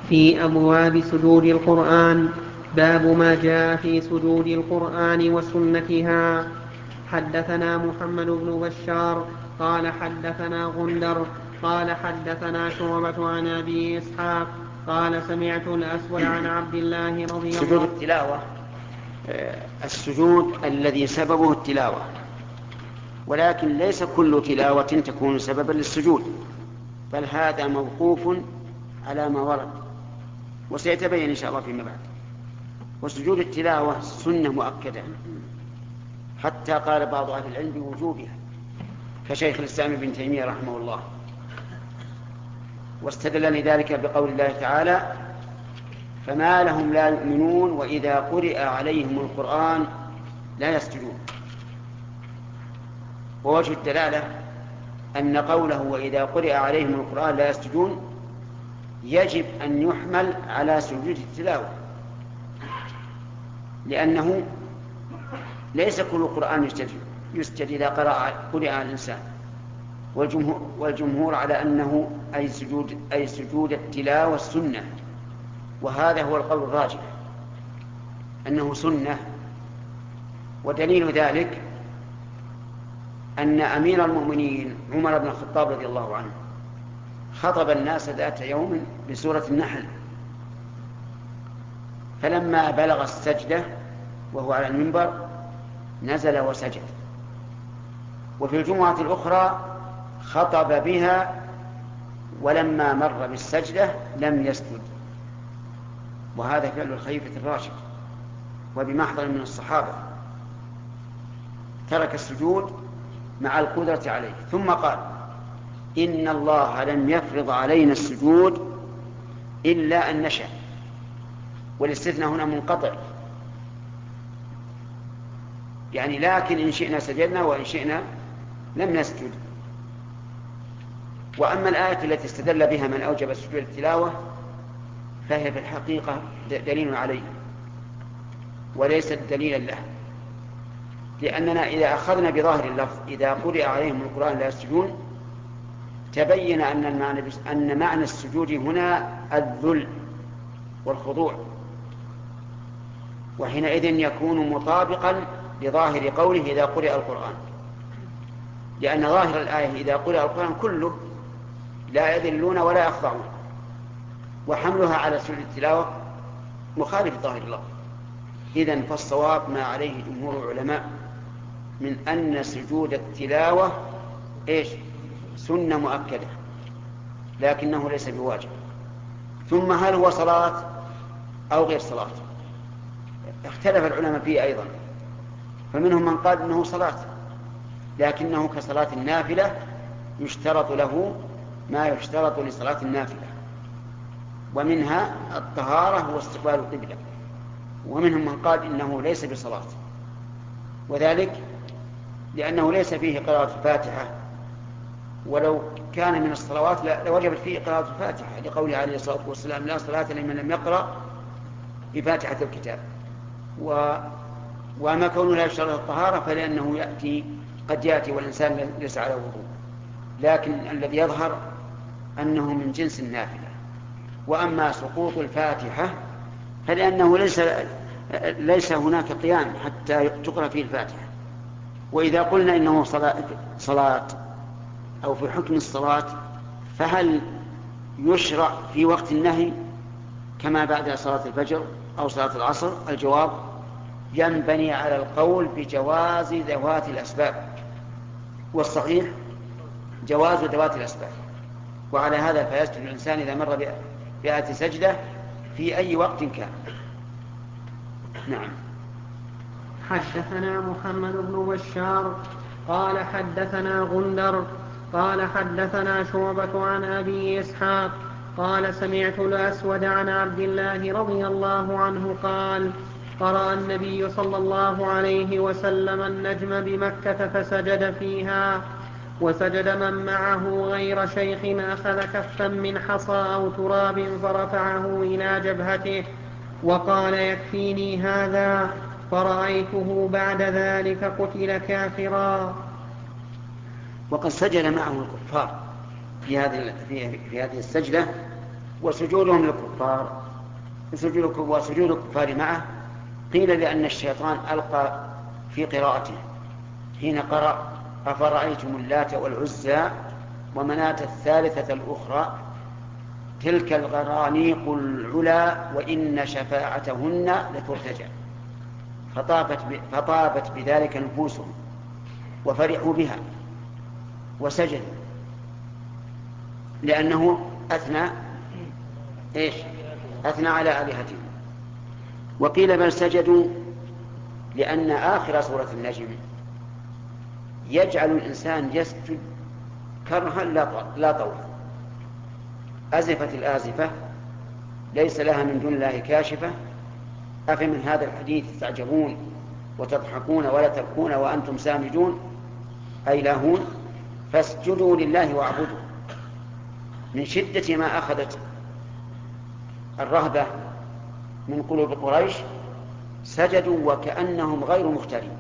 في أبواب سجود القرآن. باب ما جاء في سجود القرآن وسنتها. حدثنا محمد بن بشار قال حدثنا غندر قال حدثنا شعبة عن أبي إسحاق قال سمعت الأسود عن عبد الله رضي الله عنه. سجود التلاوة السجود الذي سببه التلاوة، ولكن ليس كل تلاوة تكون سببا للسجود، بل هذا موقوف على ما ورد وسيتبين إن شاء الله فيما بعد. وسجود التلاوة سنة مؤكدة، حتى قال بعض أهل العلم بوجوبها كشيخ الإسلام ابن تيمية رحمه الله، واستدل لذلك بقول الله تعالى: فما لهم لا يؤمنون وإذا قرئ عليهم القرآن لا يسجدون. ووجه الدلالة أن قوله وإذا قرئ عليهم القرآن لا يسجدون يجب أن يحمل على سجود التلاوة، لأنه ليس كل قرآن يسجد إذا قرئ على الإنسان، والجمهور على أنه أي سجود التلاوة السنة، وهذا هو القول الراجح أنه سنة. ودليل ذلك أن أمير المؤمنين عمر بن الخطاب رضي الله عنه خطب الناس ذات يوم بسورة النحل، فلما بلغ السجدة وهو على المنبر نزل وسجد. وفي الجمعة الأخرى خطب بها ولما مر بالسجدة لم يسجد، وهذا فعل الخليفة الراشد وبمحضر من الصحابة، ترك السجود مع القدرة عليه، ثم قال: إن الله لم يفرض علينا السجود إلا أن نشاء. والاستثناء هنا منقطع، يعني لكن إن شئنا سجدنا وإن شئنا لم نسجد. وأما الآية التي استدل بها من أوجب سجود التلاوة فهي في الحقيقة دليل عليه وليست دليلا له، لأننا إذا أخذنا بظاهر اللفظ إذا قرئ عليهم القرآن لا يسجدون تبين أن معنى السجود هنا الذل والخضوع، وحينئذ يكون مطابقا لظاهر قوله إذا قرئ القرآن، لأن ظاهر الآية إذا قرئ القرآن كله لا يذلون ولا يخضعون، وحملها على سجود التلاوة مخالف ظاهر الله. إذن فالصواب ما عليه جمهور العلماء من أن سجود التلاوة سنة مؤكدة لكنه ليس بواجب. ثم هل هو صلاة أو غير صلاة؟ اختلف العلماء فيه أيضا، فمنهم من قال إنه صلاة لكنه كصلاة النافلة يشترط له ما يشترط لصلاة النافلة، ومنها الطهارة واستقبال القبلة. ومنهم من قال إنه ليس بصلاة، وذلك لأنه ليس فيه قراءة الفاتحة، ولو كان من الصلوات لوجبت فيه قراءة الفاتحة، لقوله عليه الصلاة والسلام: لا صلاة لمن لم يقرأ بفاتحة الكتاب. وما كونه لا يشترط الطهارة فلأنه قد يأتي والإنسان ليس على وضوء، لكن الذي يظهر أنه من جنس النافلة. وأما سقوط الفاتحة فلأنه ليس هناك قيام حتى تقرأ فيه الفاتحة. وإذا قلنا إنه صلاة أو في حكم الصلاة فهل يشرع في وقت النهي كما بعد صلاة الفجر أو صلاة العصر؟ الجواب: ينبني على القول بجواز ذوات الأسباب، والصحيح جواز ذوات الأسباب. وعلى هذا فيسجد الإنسان إذا مر بآية سجدة في أي وقت كان. نعم. حدثنا محمد بن بشار قال حدثنا غندر قال حدثنا شعبة عن أبي إسحاق قال سمعت الأسود عن عبد الله رضي الله عنه قال: قرأ النبي صلى الله عليه وسلم النجم بمكة فسجد فيها، وسجد من معه غير شيخ أخذ كفا من حصى أو تراب فرفعه إلى جبهته وقال: يكفيني هذا، فرأيته بعد ذلك قتل كافرا. وقد سجد معه الكفار في هذه السجدة وسجودهم للكفار وسجود الكفار معه قيل لأن الشيطان ألقى في قراءته حين قرأ أفرأيتم اللات والعزى ومناة الثالثة الأخرى تلك الغرانيق العلا وإن شفاعتهن لترتجى، فطابت بذلك نفوسهم وفرحوا بها وسجدوا لأنه أثنى على آلهتهم. وقيل بل سجدوا لأن آخر سورة النجم يجعل الإنسان يسجد كرها لا طوعا. أزفت الآزفة ليس لها من دون الله كاشفة أفمن هذا الحديث تعجبون وتضحكون ولا تبكون وأنتم سامدون أي لاهون فاسجدوا لله واعبدوا. من شدة ما أخذت الرهبة من قلوب قريش سجدوا وكأنهم غير مختارين.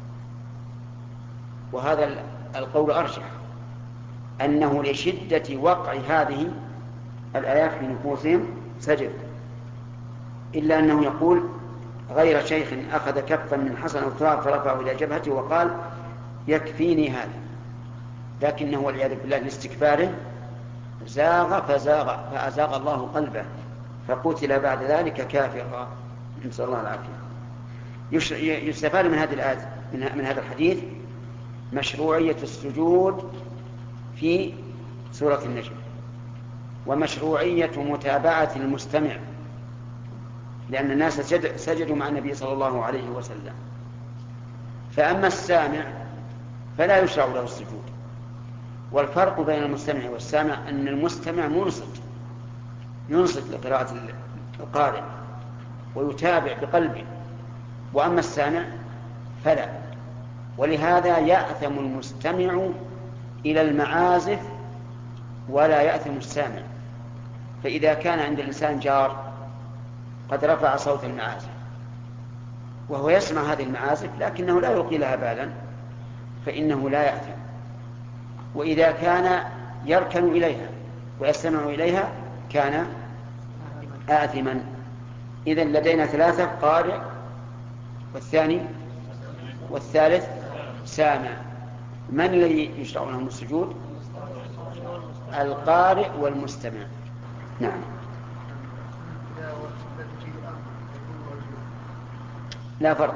وهذا القول أرجح أنه لشدة وقع هذه الآيات في نفوسهم سجد، إلا أنه يقول غير شيخ أخذ كفا من حصن أو تراب فرفعه إلى جبهته وقال يكفيني هذا، لكنه والعياذ بالله لاستكباره زاغ فأزاغ الله قلبه فقتل بعد ذلك كافرا، نسأل الله العافية. يستفاد من هذه الآيات من هذا الحديث مشروعية السجود في سورة النجم ومشروعية متابعة المستمع، لأن الناس سجدوا مع النبي صلى الله عليه وسلم. فأما السامع فلا يشرع له السجود. والفرق بين المستمع والسامع أن المستمع ينصت لقراءة القارئ ويتابع بقلبه، وأما السامع فلا. ولهذا يأثم المستمع إلى المعازف ولا يأثم السامع. فإذا كان عند الإنسان جار قد رفع صوت المعازف وهو يسمع هذه المعازف لكنه لا يلقي لها بالا فإنه لا يأثم. وإذا كان يركن إليها ويستمع إليها كان آثما. إذن لدينا ثلاثة: قارئ والثالث سامع. من الذي يشرع لهم السجود؟ القارئ والمستمع. نعم. لا فرق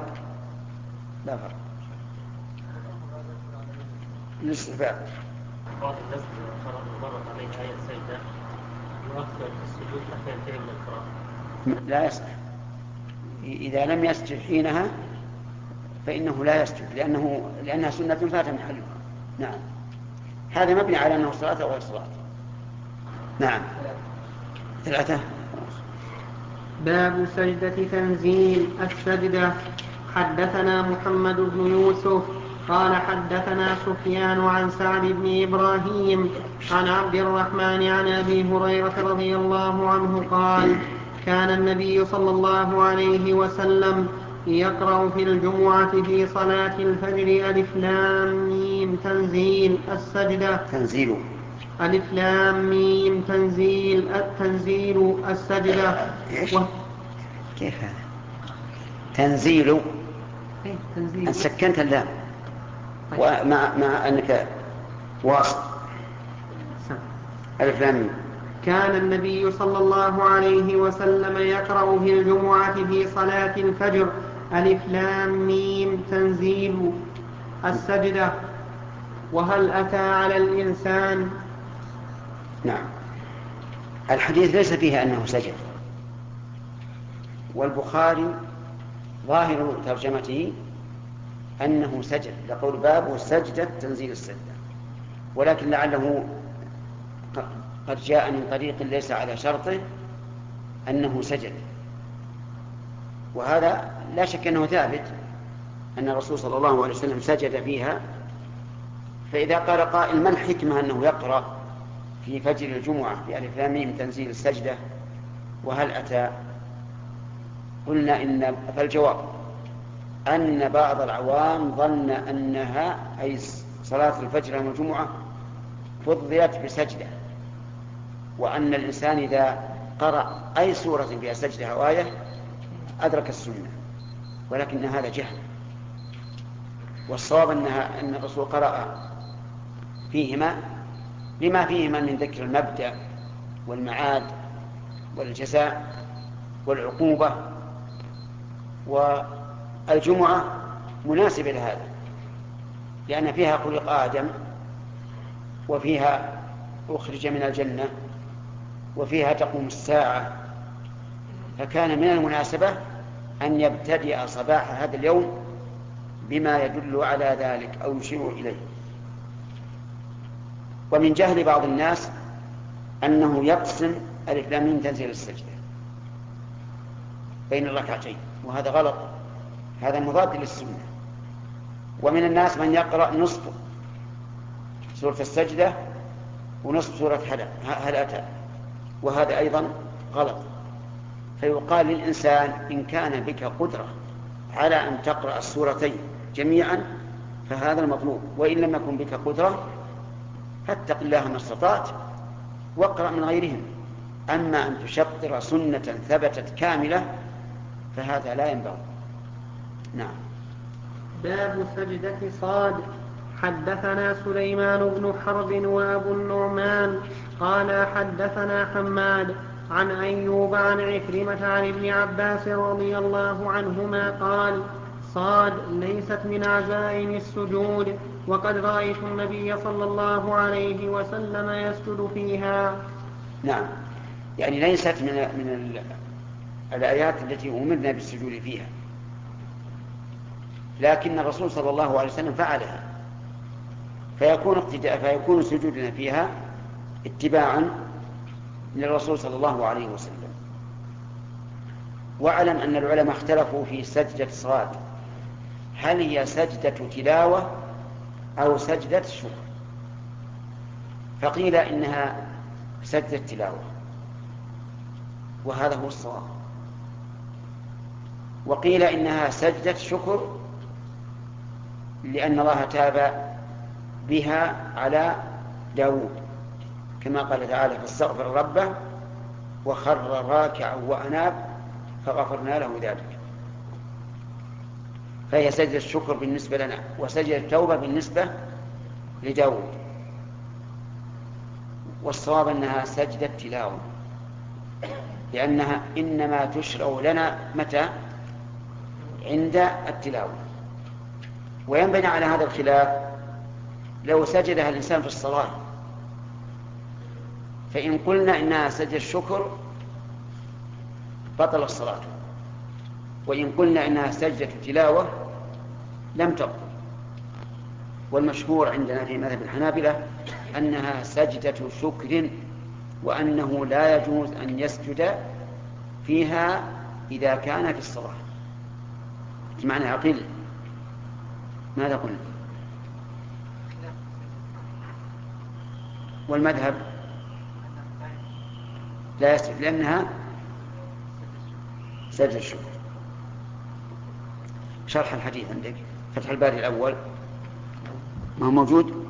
الاستحباب. بعض الناس مرت عليه آية سجدة يؤخر السجود حتى ينتهي من القراءة. لا يصح. إذا لم يسجد حينها فإنه لا يسجد لأنها سنة فات محلها. نعم. هذا مبني على أنه صلاة أو غير صلاة. نعم. 3. باب سجدة تنزيل السجدة. حدثنا محمد بن يوسف قال حدثنا سفيان عن سعد بن إبراهيم عن عبد الرحمن عن أبي هريرة رضي الله عنه قال: كان النبي صلى الله عليه وسلم يقرأ في الجمعة في صلاة الفجر ألف لام ميم تنزيل السجدة. تنزيل ألف لام ميم تنزيل السجدة. كيف هذا؟ تنزيل أن سكنت اللام ومع أنك واصل. ألف لام ميم. كان النبي صلى الله عليه وسلم يقرأ في الجمعة في صلاة الفجر ألف لام ميم تنزيل السجدة. وهل أتى على الإنسان؟ نعم. الحديث ليس فيه أنه سجد، والبخاري ظاهر ترجمته أنه سجد لقول باب سجدة تنزيل السجدة، ولكن لعله قد جاء من طريق ليس على شرطه أنه سجد، وهذا لا شك أنه ثابت أن الرسول صلى الله عليه وسلم سجد فيها. فإذا قال قائل ما الحكمة أنه يقرأ في فجر الجمعة بألف لام ميم تنزيل السجدة وهل أتى؟ قلنا فالجواب أن بعض العوام ظن أنها أي صلاة الفجر يوم الجمعة فضلت بسجدة، وأن الإنسان إذا قرأ أي سورة فيها سجدة أو آية أدرك السنة، ولكن هذا جهل. والصواب أن الرسول قرأ فيهما لما فيهما من ذكر المبدأ والمعاد والجزاء والعقوبة، والجمعة مناسبة لهذا لأن فيها خلق آدم، وفيها أخرج من الجنة، وفيها تقوم الساعة، فكان من المناسبة أن يبتدئ صباح هذا اليوم بما يدل على ذلك أو يشير إليه. ومن جهل بعض الناس أنه يقسم ألف لام ميم تنزيل السجدة بين الركعتين، وهذا غلط، هذا مضاد للسنة. ومن الناس من يقرأ نصف سورة السجدة ونصف سورة هل أتى، وهذا أيضا غلط. فيقال للإنسان إن كان بك قدرة على أن تقرأ السورتين جميعا فهذا المطلوب، وإن لم يكن بك قدرة فاتق الله ما استطعت واقرأ من غيرهم. أما أن تشطر سنة ثبتت كاملة فهذا لا ينبغي. نعم. باب سجدة صاد. حدثنا سليمان بن حرب وأبو النعمان قال حدثنا حماد عن أيوب عن عكرمة عن ابن عباس رضي الله عنهما قال صاد ليست من عزائم السجود، وقد رأيت النبي صلى الله عليه وسلم يسجد فيها. نعم، يعني ليست من الآيات التي أمرنا بالسجود فيها، لكن الرسول صلى الله عليه وسلم فعلها، فيكون سجودنا فيها اتباعا للرسول صلى الله عليه وسلم. واعلم أن العلماء اختلفوا في سجدة صاد، هل هي سجدة تلاوة أو سجدة شكر؟ فقيل إنها سجدة تلاوة، وهذا هو الصواب. وقيل إنها سجدة شكر لأن الله تاب بها على داود، كما قال تعالى فاستغفر ربه وخر راكعا وأناب فغفرنا له ذلك. فهي سجدة الشكر بالنسبة لنا، وسجدة التوبة بالنسبة لداود. والصواب أنها سجدة تلاوة، لأنها إنما تشرع لنا متى؟ عند التلاوة. وينبني على هذا الخلاف لو سجدها الإنسان في الصلاة، فإن قلنا إنها سجدة الشكر بطل الصلاة، وإن قلنا إنها سجدة تلاوة لم تبطل. والمشهور عندنا في مذهب الحنابلة أنها سجدة شكر، وأنه لا يجوز أن يسجد فيها إذا كان في الصلاة. معنى عقيل ماذا قلنا؟ والمذهب لا يسجد لأنها سجد الشكر. شرح الحديث عندك فتح الباري الأول ما هو موجود؟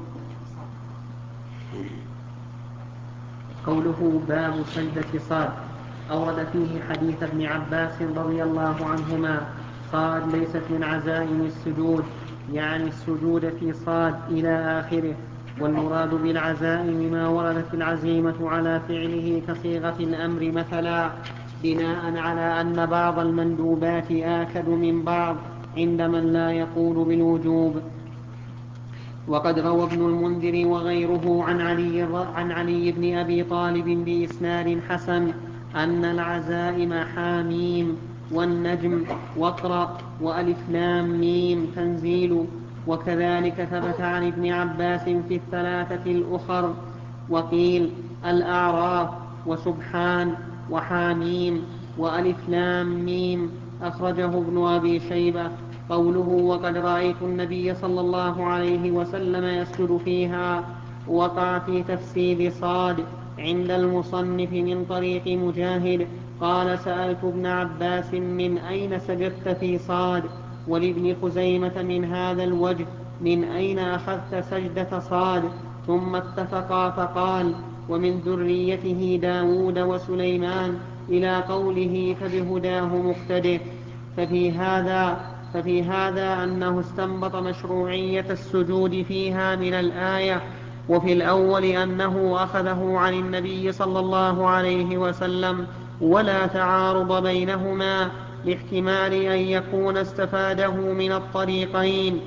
قوله باب سجدة صاد أورد فيه حديث ابن عباس رضي الله عنهما صاد ليست من عزائم السجود، يعني السجود في صاد إلى آخره. والمراد بالعزائم ما وردت العزيمة على فعله كصيغة الأمر مثلا، بناء على أن بعض المندوبات آكد من بعض عند من لا يقول بالوجوب. وقد روى ابن المنذر وغيره عن علي بن أبي طالب بإسناد حسن أن العزائم حاميم والنجم واقرأ وألف لام ميم تنزيل. وكذلك ثبت عن ابن عباس في الثلاثة الأخر. وقيل الأعراف وسبحان وحاميم وألف لام ميم. أخرجه ابن أبي شيبة. قوله وقد رأيت النبي صلى الله عليه وسلم يسجد فيها وقع في تفسير صاد عند المصنف من طريق مجاهد قال سألت ابن عباس من أين سجدت في صاد؟ ولابن خزيمة من هذا الوجه من أين أخذت سجدة صاد؟ ثم اتفقا فقال ومن ذريته داود وسليمان إلى قوله فبهداه مقتده. ففي هذا أنه استنبط مشروعية السجود فيها من الآية، وفي الأول أنه أخذه عن النبي صلى الله عليه وسلم، ولا تعارض بينهما لاحتمال أن يكون استفاده من الطريقين.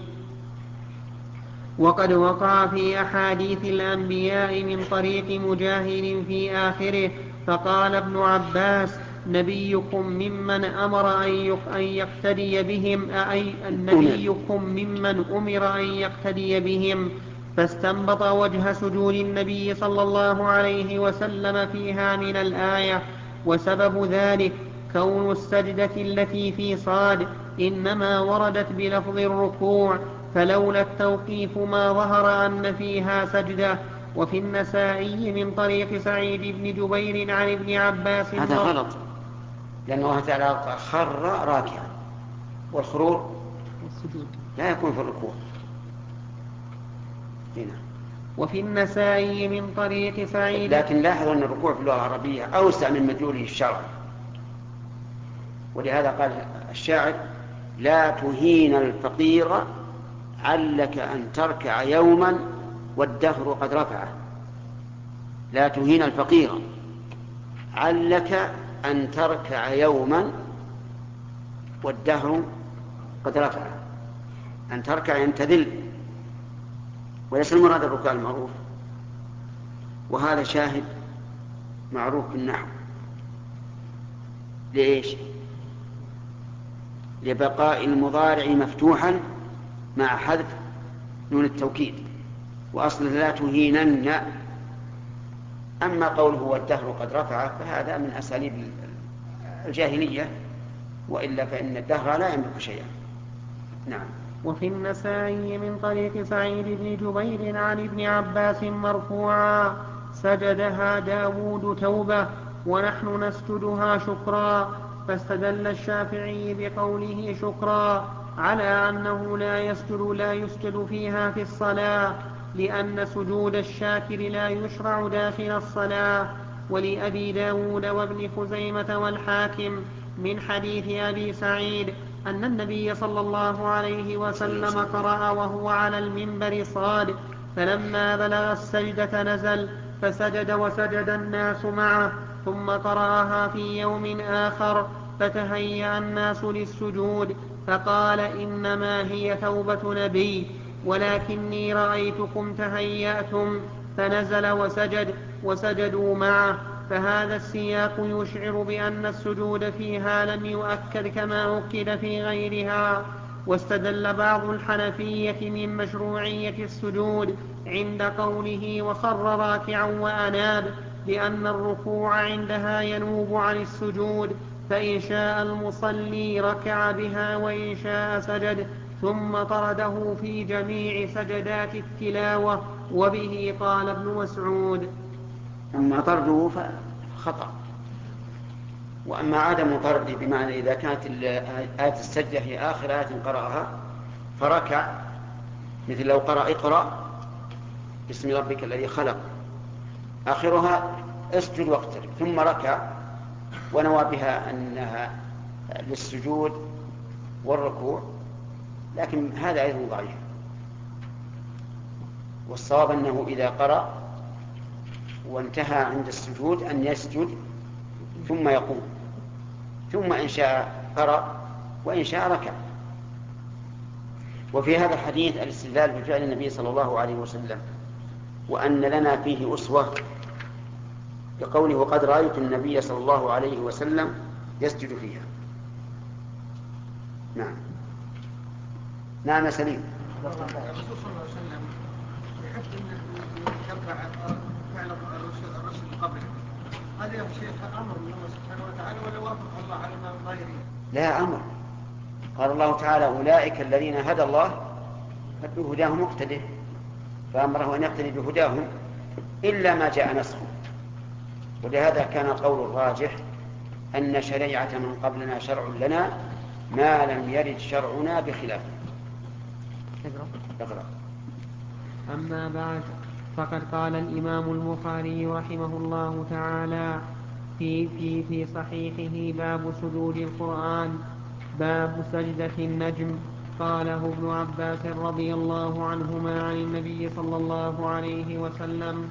وقد وقع في أحاديث الأنبياء من طريق مجاهد في آخره، فقال ابن عباس: نبيكم ممن أمر أن يقتدي بهم نبيكم ممن أمر أن يقتدي بهم. فاستنبط وجه سجود النبي صلى الله عليه وسلم فيها من الآية. وسبب ذلك كون السجدة التي في صاد إنما وردت بلفظ الركوع، فلولا التوقيف ما ظهر أن فيها سجدة. وفي النسائي من طريق سعيد بن جبير عن ابن عباس. هذا غلط، لأن الله تعالى خر راكعا، والخرور لا يكون في الركوع. هنا. وفي النسائي من طريق سعيد، لكن لاحظوا أن الركوع في اللغة العربية أوسع من مدلوله الشرعي، ولهذا قال الشاعر: لا تهين الفقير علك أن تركع يوما والدهر قد رفعه. لا تهين الفقير علك أن تركع يوما والدهر قد رفعه. أن تركع ينتذل، وليس المراد الركوع المعروف. وهذا شاهد معروف بالنحو. ليش؟ لبقاء المضارع مفتوحا مع حذف نون التوكيد، وأصل لا تهينن. أما قوله والدهر قد رفعه فهذا من أساليب الجاهلية، وإلا فإن الدهر لا يملك شيئا. نعم. وفي النسائي من طريق سعيد بن جبير عن ابن عباس مرفوعا: سجدها داود توبة ونحن نسجدها شكرا. فاستدل الشافعي بقوله شكرا على أنه لا يسجد فيها في الصلاة، لأن سجود الشاكر لا يشرع داخل الصلاة. ولأبي داود وابن خزيمة والحاكم من حديث أبي سعيد أن النبي صلى الله عليه وسلم قرأ وهو على المنبر صاد: فلما بلغ السجدة نزل فسجد وسجد الناس معه، ثم قرأها في يوم آخر فتهيأ الناس للسجود، فقال: إنما هي توبة نبي، ولكني رأيتكم تهيأتم. فنزل وسجد وسجدوا معه. فهذا السياق يشعر بأن السجود فيها لم يؤكد كما أكد في غيرها. واستدل بعض الحنفية من مشروعية السجود عند قوله وخر راكعا وأناب، لأن الركوع عندها ينوب عن السجود، فإن شاء المصلي ركع بها وإن شاء سجد، ثم طرده في جميع سجدات التلاوة. وبه قال ابن مسعود. أما طرده فخطأ، وأما عدم طرده بمعنى إذا كانت آية السجدة هي آخر آية قرأها فركع، مثل لو قرأ اقرأ باسم ربك الذي خلق، آخرها اسجد واقترب، ثم ركع ونوى بها أنها للسجود والركوع، لكن هذا أيضا ضعيف. والصواب أنه إذا قرأ وانتهى عند السجود أن يسجد ثم يقوم، ثم إن شاء قرأ وإن شاء ركع. وفي هذا الحديث الاستدلال بفعل النبي صلى الله عليه وسلم، وأن لنا فيه أسوة بقوله قد رأيت النبي صلى الله عليه وسلم يسجد فيها. نعم. نعم سليم. الرسول صلى الله عليه وسلم يحب أن يتبع فعل الرسل قبله. هذا يا شيخ أمر من الله سبحانه وتعالى ولا وافق الله على ما ظاهرين؟ لا أمر. قال الله تعالى أولئك الذين هدى الله فبهداهم مقتده، فأمره أن يقتدي بهداهم إلا ما جاء نسخه. ولهذا كان القول الراجح أن شريعة من قبلنا شرع لنا ما لم يرد شرعنا بخلافه. أما بعد، فقد قال الإمام البخاري رحمه الله تعالى في صحيحه: باب سجود القرآن، باب سجدة النجم. قاله ابن عباس رضي الله عنهما عن النبي صلى الله عليه وسلم.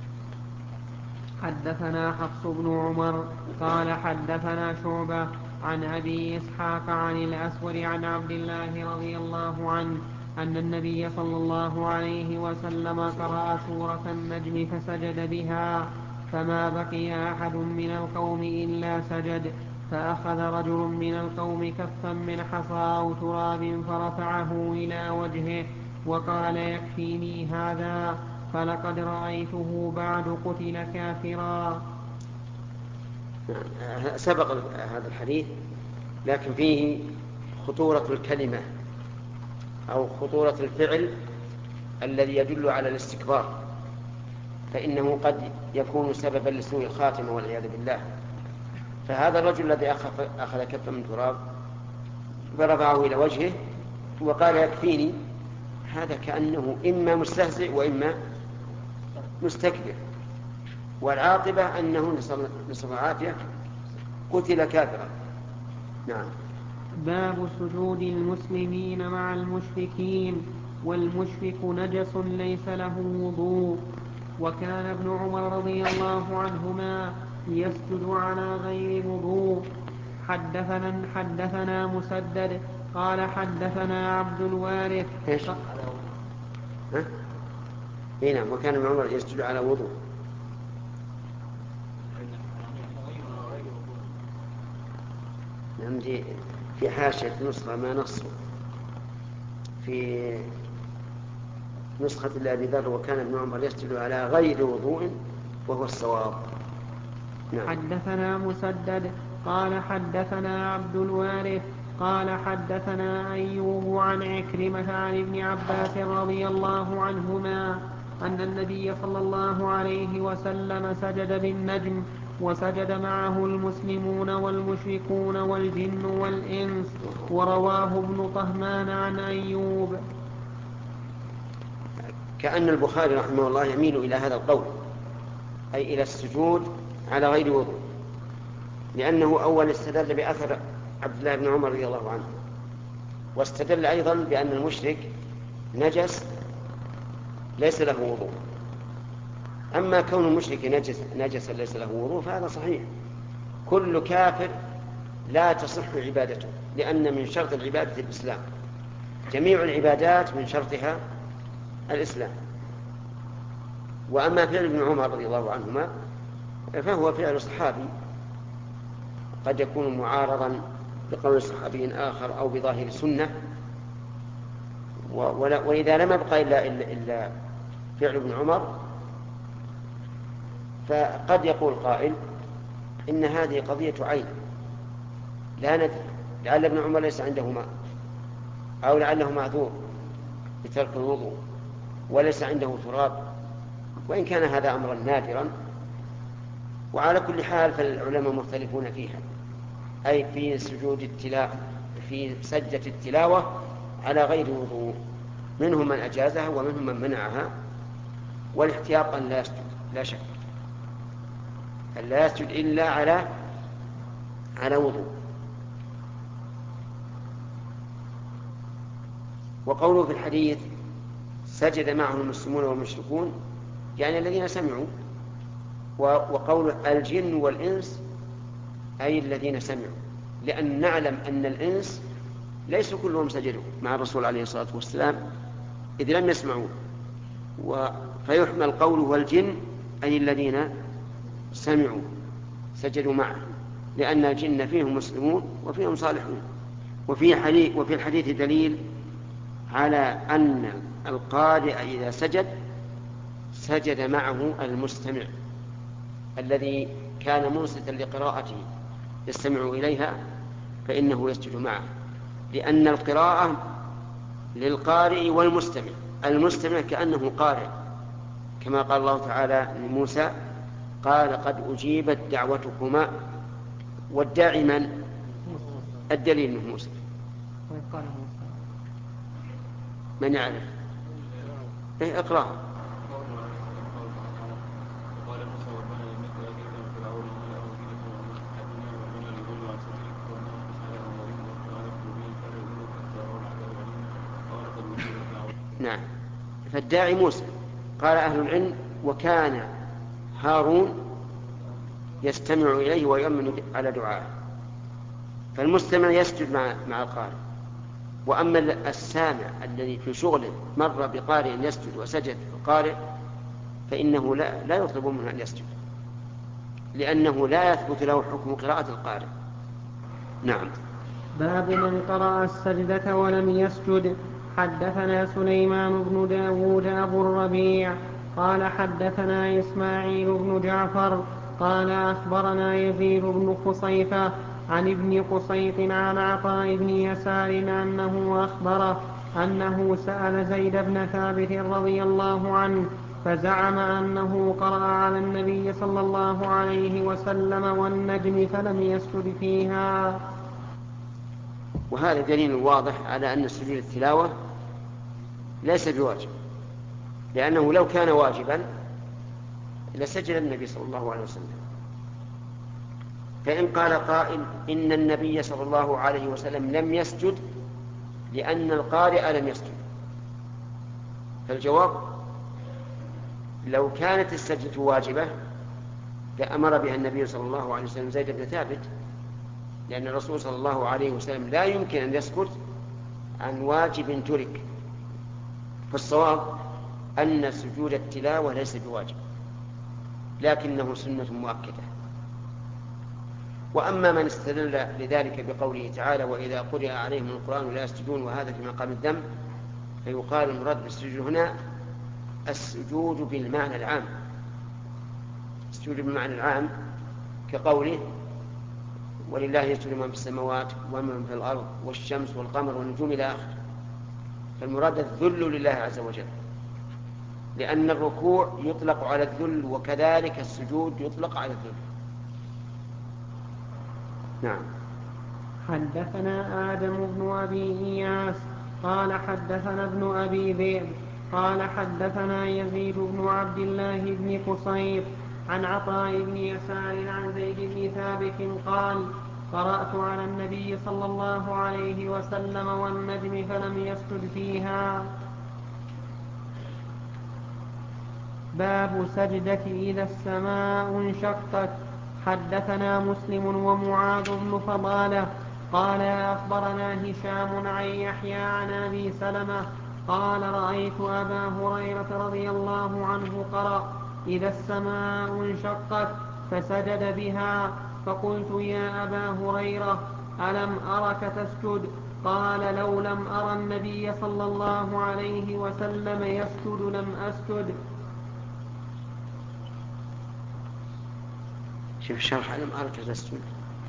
حدثنا حفص بن عمر قال حدثنا شعبة عن أبي إسحاق عن الأسود عن عبد الله رضي الله عنه أن النبي صلى الله عليه وسلم قرأ سورة النجم فسجد بها، فما بقي أحد من القوم إلا سجد، فأخذ رجل من القوم كفا من حصى أو تراب فرفعه إلى وجهه وقال: يكفيني هذا، فلقد رأيته بعد قتل كافرا. سبق هذا الحديث، لكن فيه خطورة الكلمة أو خطورة الفعل الذي يدل على الاستكبار، فإنه قد يكون سببا لسوء الخاتمة والعياذ بالله. فهذا الرجل الذي أخذ كفا من تراب فرفعه إلى وجهه وقال: يكفيني، هذا كأنه إما مستهزئ وإما مستكبر، والعاقبة أنه نسأل العافية قتل كافرا. نعم. باب سجود المسلمين مع المشركين، والمشرك نجس ليس له وضوء. وكان ابن عمر رضي الله عنهما يسجد على غير وضوء. حدثنا مسدد قال حدثنا عبد الوارث. نعم. وكان ابن عمر يسجد على وضوء. نعم. في حاشية نسخة ما نصه في نسخة أبي ذر: وكان ابن عمر يسجد على غير وضوء، وهو الصواب. نعم. حدثنا مسدد قال حدثنا عبد الوارث قال حدثنا أيوب عن عكرمة عن ابن عباس رضي الله عنهما أن النبي صلى الله عليه وسلم سجد بالنجم، وسجد معه المسلمون والمشركون والجن والإنس. ورواه ابن طهمان عن أيوب. كأن البخاري رحمه الله يميل إلى هذا القول، أي إلى السجود على غير وضوء، لأنه أول استدل بأثر عبد الله بن عمر رضي الله عنه، واستدل أيضا بأن المشرك نجس ليس له وضوء. أما كون المشرك نجسا ليس له وضوء فهذا صحيح. كل كافر لا تصح عبادته، لأن من شرط العبادة الإسلام. جميع العبادات من شرطها الإسلام. وأما فعل ابن عمر رضي الله عنهما فهو فعل صحابي، قد يكون معارضا بقول صحابي آخر أو بظاهر سنة، وإذا لم يبقى إلا فعل ابن عمر فقد يقول قائل إن هذه قضية عين، لا ندري، لعل ابن عمر ليس عنده ماء، أو لعله معذور بترك الوضوء وليس عنده تراب، وإن كان هذا أمرا نادرا. وعلى كل حال فالعلماء مختلفون فيها، أي في في سجدة التلاوة على غير وضوء، منهم من أجازها ومنهم من منعها. والاحتياط أن لا يسجد، لا شك أن لا يسجد إلا على وضوء. وقوله في الحديث سجد معه المسلمون والمشركون يعني الذين سمعوا، وقول الجن والإنس أي الذين سمعوا، لأن نعلم أن الإنس ليس كلهم سجدوا مع الرسول عليه الصلاة والسلام إذ لم يسمعوا، فيحمل قوله والجن أي الذين سمعوا سجدوا معه، لأن الجن فيهم مسلمون وفيهم صالحون. وفي الحديث دليل على أن القارئ إذا سجد معه المستمع الذي كان منصتا لقراءته يستمع إليها، فإنه يسجد معه، لأن القراءة للقارئ والمستمع. المستمع كأنه قارئ، كما قال الله تعالى لموسى: قال قد أجيبت دعوتكما. والداعي من؟ الدليل من موسى. من يعرف؟ اقرأ. نعم. فالداعي موسى. قال أهل العلم: وكان هارون يستمع إليه ويؤمن على دعائه. فالمستمع يسجد مع القارئ. وأما السامع الذي في شغله مر بقارئ يسجد وسجد القارئ فإنه لا يطلب منه أن يسجد، لأنه لا يثبت له حكم قراءة القارئ. نعم. باب من قرأ السجدة ولم يسجد. حدثنا سليمان بن داود أبو الربيع قال حدثنا إسماعيل بن جعفر قال أخبرنا يزيد بن خصيفة عن ابن قصيط عن عطاء بن يسار أنه أخبره أنه سأل زيد بن ثابت رضي الله عنه فزعم أنه قرأ على النبي صلى الله عليه وسلم والنجم فلم يسجد فيها. وهذا دليل واضح على أن سجود التلاوة ليس بواجب، لأنه لو كان واجبا لسجد النبي صلى الله عليه وسلم. فإن قال قائل إن النبي صلى الله عليه وسلم لم يسجد لأن القارئ لم يسجد، فالجواب: لو كانت السجدة واجبة لأمر بها النبي صلى الله عليه وسلم زيد بن ثابت، لأن الرسول صلى الله عليه وسلم لا يمكن أن يسكت عن واجب ترك. فالصواب أن سجود التلاوة ليس بواجب، لكنه سنة مؤكدة. وأما من استدل لذلك بقوله تعالى: وإذا قرئ عليهم القرآن لا يسجدون، وهذا في مقام الذم، فيقال المراد بالسجود هنا السجود بالمعنى العام. السجود بالمعنى العام كقوله: ولله يسجد من في السماوات ومن في الأرض والشمس والقمر والنجوم إلى آخره. فالمراد الذل لله عز وجل، لأن الركوع يطلق على الذل وكذلك السجود يطلق على الذل. نعم. حدثنا آدم بن أبي إياس قال حدثنا ابن أبي ذئب قال حدثنا يزيد بن عبد الله بن قصير عن عطاء بن يسار عن زيد بن ثابت قال: قرأت على النبي صلى الله عليه وسلم والنجم فلم يسجد فيها. باب سجدة إذا السماء انشقت. حدثنا مسلم ومعاذ بن فضالة قال أخبرنا هشام عن يحيى عن أبي سلمة قال: رأيت أبا هريرة رضي الله عنه قرأ: إذا السماء انشقت فسجد بها، فقلت: يا أبا هريرة ألم أرك تسجد؟ قال: لو لم أر النبي صلى الله عليه وسلم يسجد لم أسجد. شوف الشرح: ألم أرك تسجد.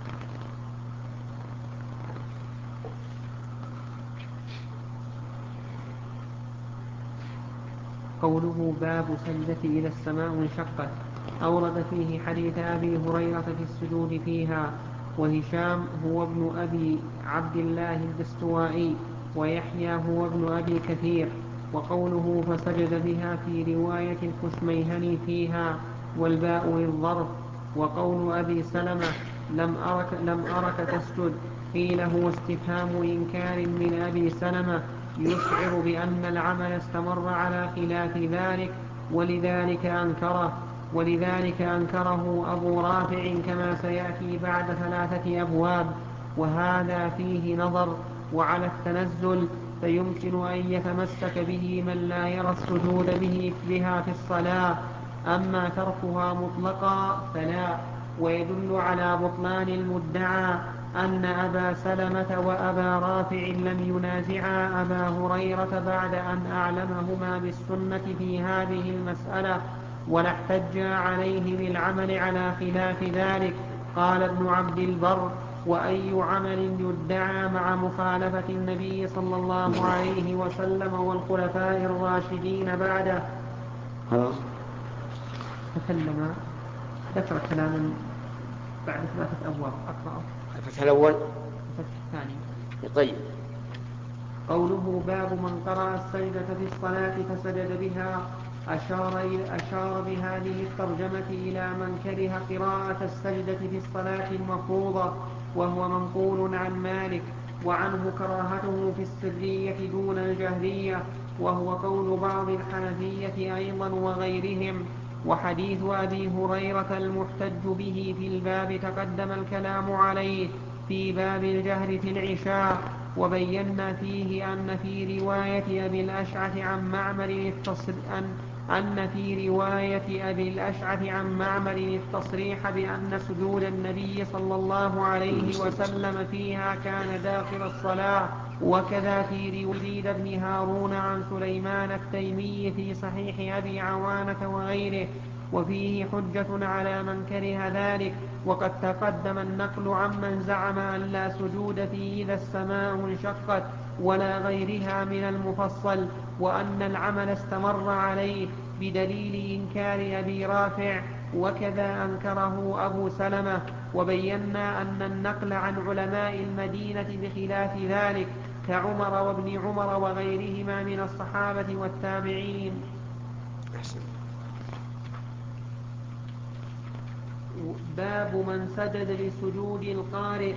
قوله باب سجدة إذا السماء انشقت أورد فيه حديث أبي هريرة في السجود فيها. وهشام هو ابن أبي عبد الله الدستوائي، ويحيى هو ابن أبي كثير. وقوله فسجد بها في رواية الكشميهني فيها والباء للظرف. وقول أبي سلمة لم أرك تسجد قيل هو استفهام إنكار من أبي سلمة يشعر بأن العمل استمر على خلاف ذلك، ولذلك أنكره أبو رافع كما سيأتي بعد 3 أبواب. وهذا فيه نظر. وعلى التنزل فيمكن أن يتمسك به من لا يرى السجود بها في الصلاة، أما تركها مطلقا فلا. ويدل على بطلان المدعى أن أبا سلمة وأبا رافع لم ينازعا أبا هريرة بعد أن أعلمهما بالسنة في هذه المسألة، ولا احتجا عليه بالعمل على خلاف ذلك. قال ابن عبد البر: وأي عمل يدعى مع مخالفة النبي صلى الله عليه وسلم والخلفاء الراشدين بعده. تكلم ذكر كلاما بعد 3 أبواب أقرأ. الفتح الأول. الفتح الثاني. طيب. قوله باب من قرأ السجدة في الصلاة فسجد بها أشار بهذه الترجمة إلى من كره قراءة السجدة في الصلاة المفروضة، وهو منقول عن مالك، وعنه كراهته في السرية دون الجهرية، وهو قول بعض الحنفية أيضا وغيرهم. وحديث أبي هريرة المحتج به في الباب تقدم الكلام عليه في باب الجهر في العشاء، وبينا فيه أن في رواية أبي الأشعث عن معمر التصريح بأن سجود النبي صلى الله عليه وسلم فيها كان داخل الصلاة. وكذا في رواية بن هارون عن سليمان التيمي في صحيح أبي عوانة وغيره، وفيه حجة على من كره ذلك. وقد تقدم النقل عمن زعم أن لا سجود فيه إذا السماء انشقت ولا غيرها من المفصل، وأن العمل استمر عليه بدليل إنكار أبي رافع، وكذا أنكره أبو سلمة. وبينا أن النقل عن علماء المدينة بخلاف ذلك كعمر وابن عمر وغيرهما من الصحابة والتابعين. باب من سجد لسجود القارئ.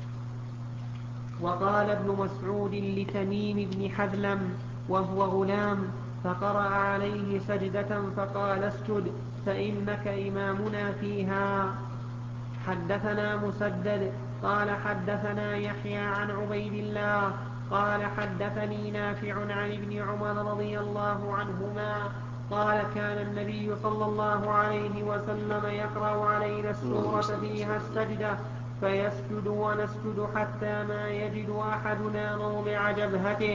وقال ابن مسعود لتميم بن حذلم وهو غلام فقرأ عليه سجدة فقال اسجد فإنك إمامنا فيها. حدثنا مسدد قال حدثنا يحيى عن عبيد الله قال حدثني نافع عن ابن عمر رضي الله عنهما قال كان النبي صلى الله عليه وسلم يقرأ علينا السورة فيها السجدة فيسجد ونسجد حتى ما يجد أحدنا موضع جبهته.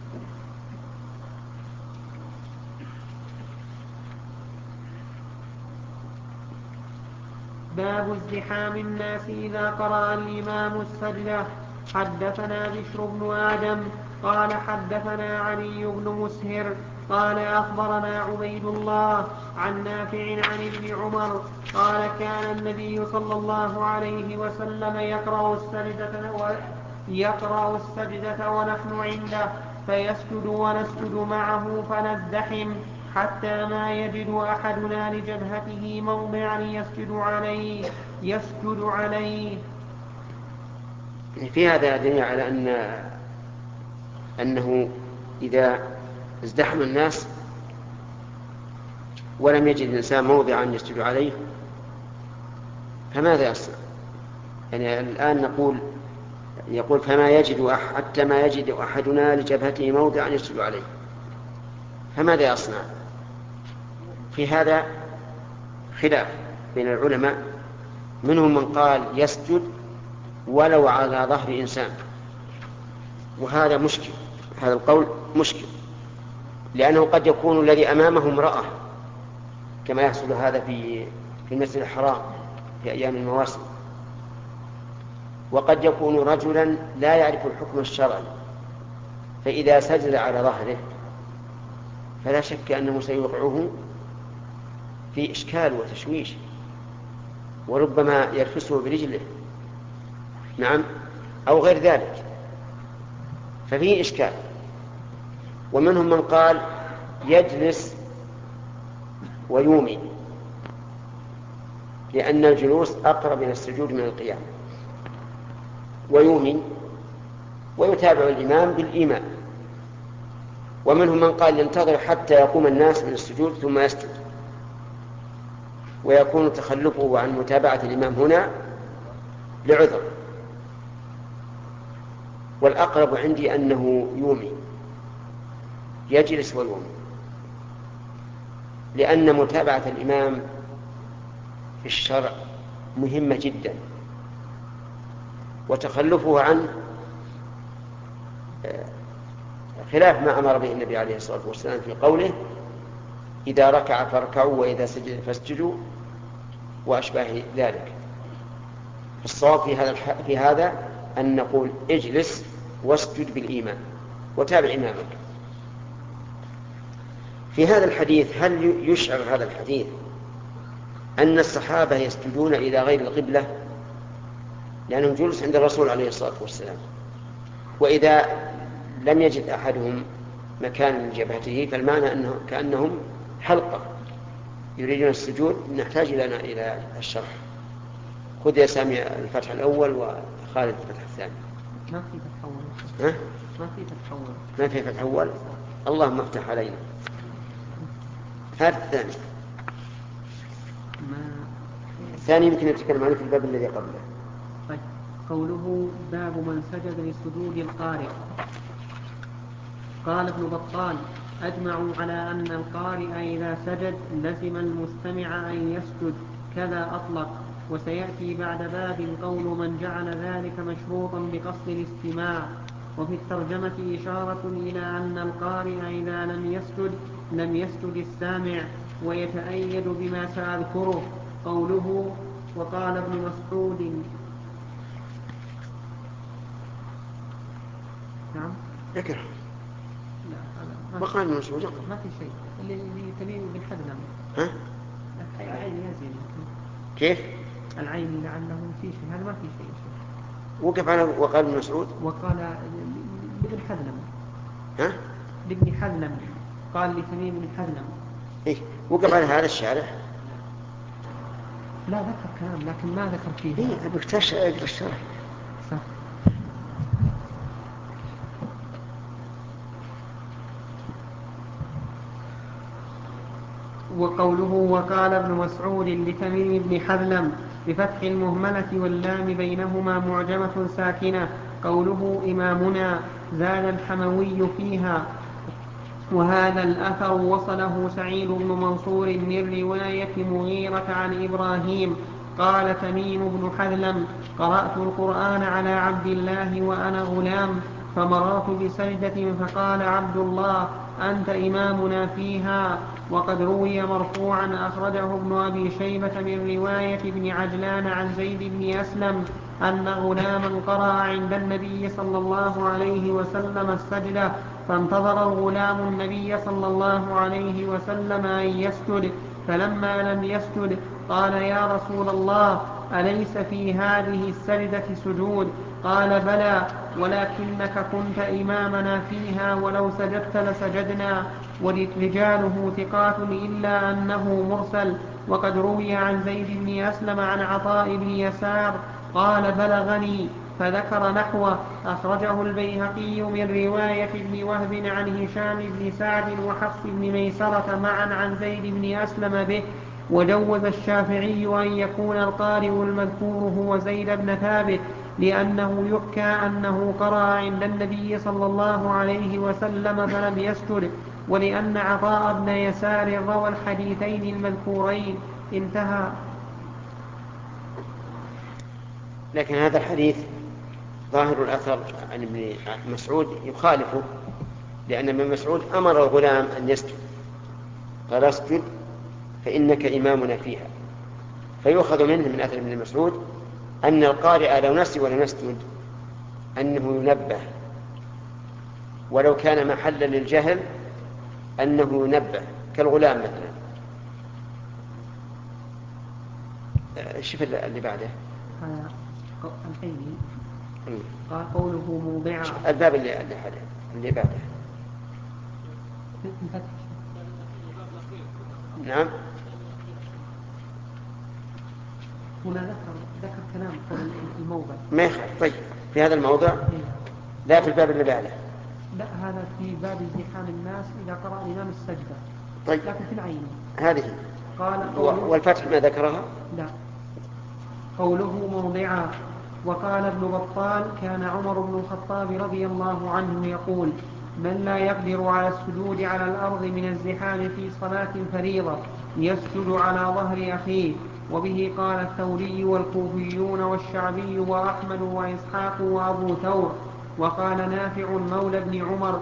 باب ازدحام الناس إذا قرأ الإمام السجدة. حدثنا بشر بن آدم قال حدثنا علي بن مسهر قال أخبرنا عبيد الله عن نافع عن ابن عمر قال كان النبي صلى الله عليه وسلم يقرأ السجدة ونحن عنده فيسجد ونسجد معه فنزدحم حتى ما يجد أحدنا لجبهته موضعا يسجد عليه. في هذا دليل على أنه إذا ازدحم الناس ولم يجد الإنسان موضعا يسجد عليه فماذا يصنع؟ يعني الآن يقول حتى ما يجد أحدنا لجبهته موضعا يسجد عليه، فماذا يصنع؟ في هذا خلاف بين العلماء، منهم من قال يسجد ولو على ظهر إنسان، وهذا مشكل، هذا القول مشكل، لأنه قد يكون الذي أمامه امرأة كما يحصل هذا في المسجد الحرام في أيام المواسم، وقد يكون رجلا لا يعرف الحكم الشرعي، فإذا سجد على ظهره فلا شك أنه سيوقعه في إشكال وتشويش، وربما يرفسه برجله، نعم، أو غير ذلك، ففيه إشكال. ومنهم من قال يجلس ويومي، لأن الجلوس أقرب إلى السجود من القيام، ويومي ويتابع الإمام بالإيمان. ومنهم من قال ينتظر حتى يقوم الناس من السجود ثم يسجد، ويكون تخلفه عن متابعة الإمام هنا لعذر. والأقرب عندي أنه يومي، يجلس ويومي، لأن متابعة الإمام في الشرع مهمة جدا، وتخلفه عن خلاف ما أمر به النبي عليه الصلاة والسلام في قوله إذا ركع فاركعوا وإذا سجد فاسجدوا وأشباه ذلك. الصواب في هذا أن نقول اجلس واسجد بالإيمان وتابع إمامك. في هذا الحديث هل يشعر هذا الحديث أن الصحابة يسجدون إلى غير القبلة لأنهم جلوس عند الرسول عليه الصلاة والسلام، وإذا لم يجد أحدهم مكان لجبهته فالمعنى أنه كأنهم حلقة يريدون السجود؟ نحتاج إلى الشرح. خذ يا سامي الفتح الأول وخالد الفتح الثاني. ما في فتح أول. ها؟ ما في فتح أول. ما في فتح أول؟ اللهم افتح علينا. هذا الثاني يمكن نتكلم عنه في الباب الذي قبله. طيب. قوله باب من سجد لسجود القارئ. قال ابن بطال أجمعوا على أن القارئ إذا سجد لزم المستمع أن يسجد كذا أطلق. وسيأتي بعد باب قول من جعل ذلك مشروطا بقصد الاستماع. وفي الترجمة إشارة إلى أن القارئ إذا لم يسجد السامع، ويتأيد بما سأذكره. قوله وقال ابن مسعود. نعم ذكر لا وقال ابن مسعود ما في شيء اللي تميم بن حذلم. ها؟ العين يزين. كيف؟ العين لعله في شيء، هذا ما في شيء. وقف على وقال ابن مسعود. وقال لابن حذلم. ها؟ لابن حذلم قال لتميم بن حذلم. إيه وقف على هذا الشارح. لا ذكر كلام لكن ما ذكر فيه. إيه أبغى أقرأ الشرح. صح. وقوله وقال ابن مسعود لتميم بن حذلم بفتح المهملة واللام بينهما معجمة ساكنة. قوله إمامنا زاد الحموي فيها. وهذا الأثر وصله سعيد بن منصور من رواية مغيرة عن إبراهيم. قال تميم بن حذلم قرأت القرآن على عبد الله وأنا غلام، فمررت بسجدة فقال عبد الله أنت إمامنا فيها. وقد روي مرفوعا أخرجه ابن أبي شيبة من رواية ابن عجلان عن زيد بن أسلم أن غلاما قرأ عند النبي صلى الله عليه وسلم السجدة، فانتظر الغلام النبي صلى الله عليه وسلم أن يسجد، فلما لم يسجد قال يا رسول الله أليس في هذه السجدة سجود؟ قال بلى ولكنك كنت إمامنا فيها ولو سجدت لسجدنا. ورجاله ثقات إلا أنه مرسل. وقد روي عن زيد بن أسلم عن عطاء بن يسار قال بلغني، فذكر نحوه. أخرجه البيهقي من رواية ابن وهب عن هشام بن سعد وحفص بن ميسرة معا عن زيد بن أسلم به. وجوز الشافعي أن يكون القارئ المذكور هو زيد بن ثابت، لأنه يحكى أنه قرأ عند النبي صلى الله عليه وسلم فلم يسجد، ولأن عطاء بن يسار روى الحديثين المذكورين. انتهى. لكن هذا الحديث ظاهر الأثر عن ابن مسعود يخالفه، لأن ابن مسعود أمر الغلام أن يسجد قال اسجد فإنك إمامنا فيها. فيؤخذ منه من أثر ابن مسعود أن القارئ لو نسي ولم يسجد أنه ينبه، ولو كان محلا للجهل أنه ينبه كالغلام مثلا. شوف اللي بعده. الحين قال قوله موضعا. الباب اللي بعده. نعم. هنا ذكر كلام الموضع. ما يخالف. طيب في هذا الموضع لا في الباب اللي بعده. لا هذا في باب ازدحام الناس إذا قرأ الإمام السجدة. طيب لكن في العين هذه. قال والفتح ما ذكرها. لا. قوله موضعا. وقال ابن بطال كان عمر بن الخطاب رضي الله عنه يقول من لا يقدر على السجود على الأرض من الزحام في صلاة فريضة يسجد على ظهر أخيه. وبه قال الثوري والكوفيون والشعبي وأحمد وإسحاق وأبو ثور. وقال نافع مولى بن عمر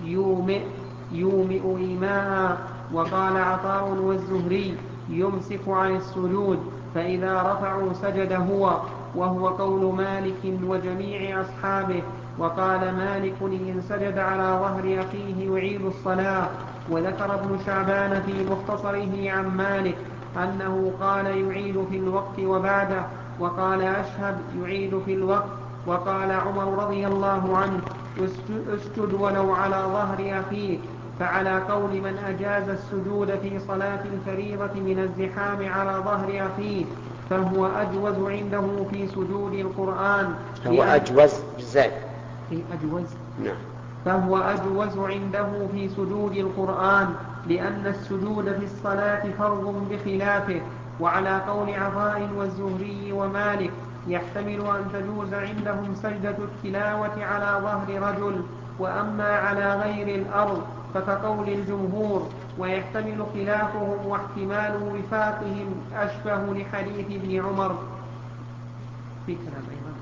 يومئ إيماء. وقال عطاء والزهري يمسك عن السجود فإذا رفعوا سجد هو، وهو قول مالك وجميع أصحابه. وقال مالك إن سجد على ظهر أخيه يعيد الصلاة. وذكر ابن شعبان في مختصره عن مالك أنه قال يعيد في الوقت وبعده، وقال أشهب يعيد في الوقت. وقال عمر رضي الله عنه اسجد ولو على ظهر أخيك. فعلى قول من أجاز السجود في صلاة الفريضة من الزحام على ظهر أخيه فهو أجوز عنده في سجود القرآن. هو أجوز بالزاد. أجوز. نعم. فهو أجوز عنده في سجود القرآن، لأن السجود في الصلاة فرض بخلافه. وعلى قول عطاء والزهري ومالك يحتمل أن تجوز عندهم سجدة التلاوة على ظهر رجل، وأما على غير الأرض فكقول الجمهور، ويحتمل خلافهم واحتمال وفاقهم أشبه لحديث ابن عمر. في كلام أيضا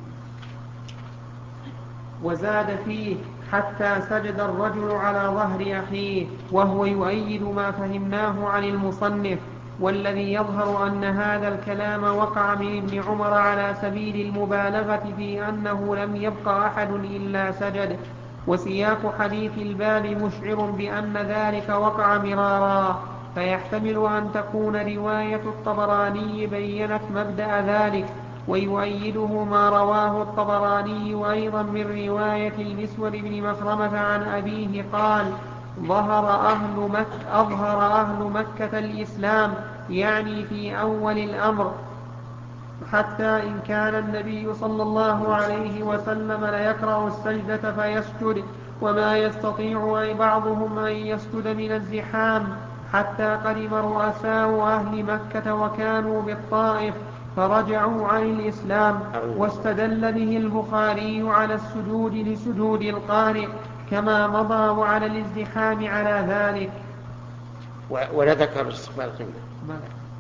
وزاد فيه حتى سجد الرجل على ظهر أخيه، وهو يؤيد ما فهمناه عن المصنف. والذي يظهر أن هذا الكلام وقع من ابن عمر على سبيل المبالغة في أنه لم يبق أحد إلا سجد. وسياق حديث الباب مشعر بأن ذلك وقع مرارا، فيحتمل أن تكون رواية الطبراني بيّنت مبدأ ذلك. ويؤيده ما رواه الطبراني أيضا من رواية المسور بن مخرمة عن أبيه قال: أظهر أهل مكة الإسلام، يعني في أول الأمر، حتى إن كان النبي صلى الله عليه وسلم ليقرأ السجدة فيسجد، وما يستطيع بعضهم أن يسجد من الزحام، حتى قدم رؤساء أهل مكة وكانوا بالطائف فرجعوا عن الإسلام. واستدل به البخاري على السجود لسجود القارئ كما مضى، وعلى الازدحام على ذلك. ولا ذكر استقبال القبلة،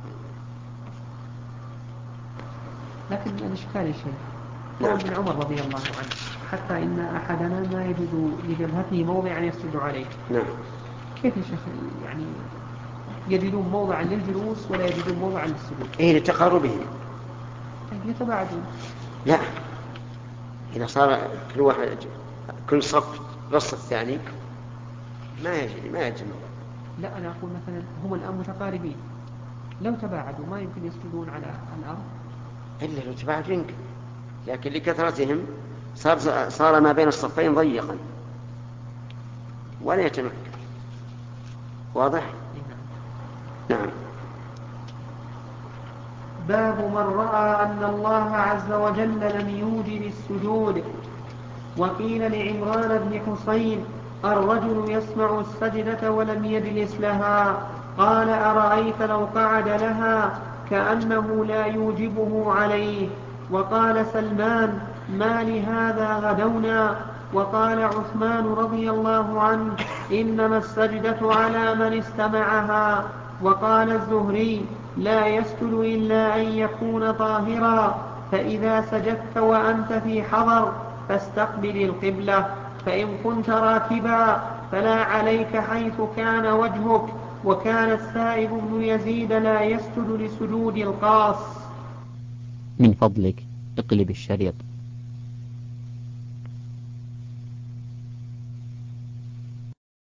لكن الإشكال شيء قول ابن عمر رضي الله عنه: حتى إن أحدنا ما يجد لجبهته موضعا يسجد عليه. نعم. كيف يا شيخ يعني يجدون موضعا للجلوس ولا يجدون موضعا للسجود؟ إيه لتقاربهم. يتباعدون. لا، إذا صار كل صف نص الثاني ما يجمع. لا، أنا أقول مثلا هم الآن متقاربين، لو تباعدوا ما يمكن يسجدون على الأرض. إلا لو تباعدوا يمكن، لكن لكثرتهم صار ما بين الصفين ضيقا ولا يتمكن. واضح؟ نعم. باب من رأى أن الله عز وجل لم يوجب السجود. وقيل لعمران بن حسين: الرجل يسمع السجدة ولم يجلس لها، قال: أرأيت لو قعد لها كأنه لا يوجبه عليه. وقال سلمان: ما لهذا غدونا. وقال عثمان رضي الله عنه: إنما السجدة على من استمعها. وقال الزهري: لا يسجد إلا أن يكون طاهرا، فإذا سجدت وأنت في حضر فاستقبل القبلة، فإن كنت راكبا فلا عليك حيث كان وجهك. وكان السائب بن يزيد لا يسجد لسجود القاص. من فضلك اقلب الشريط.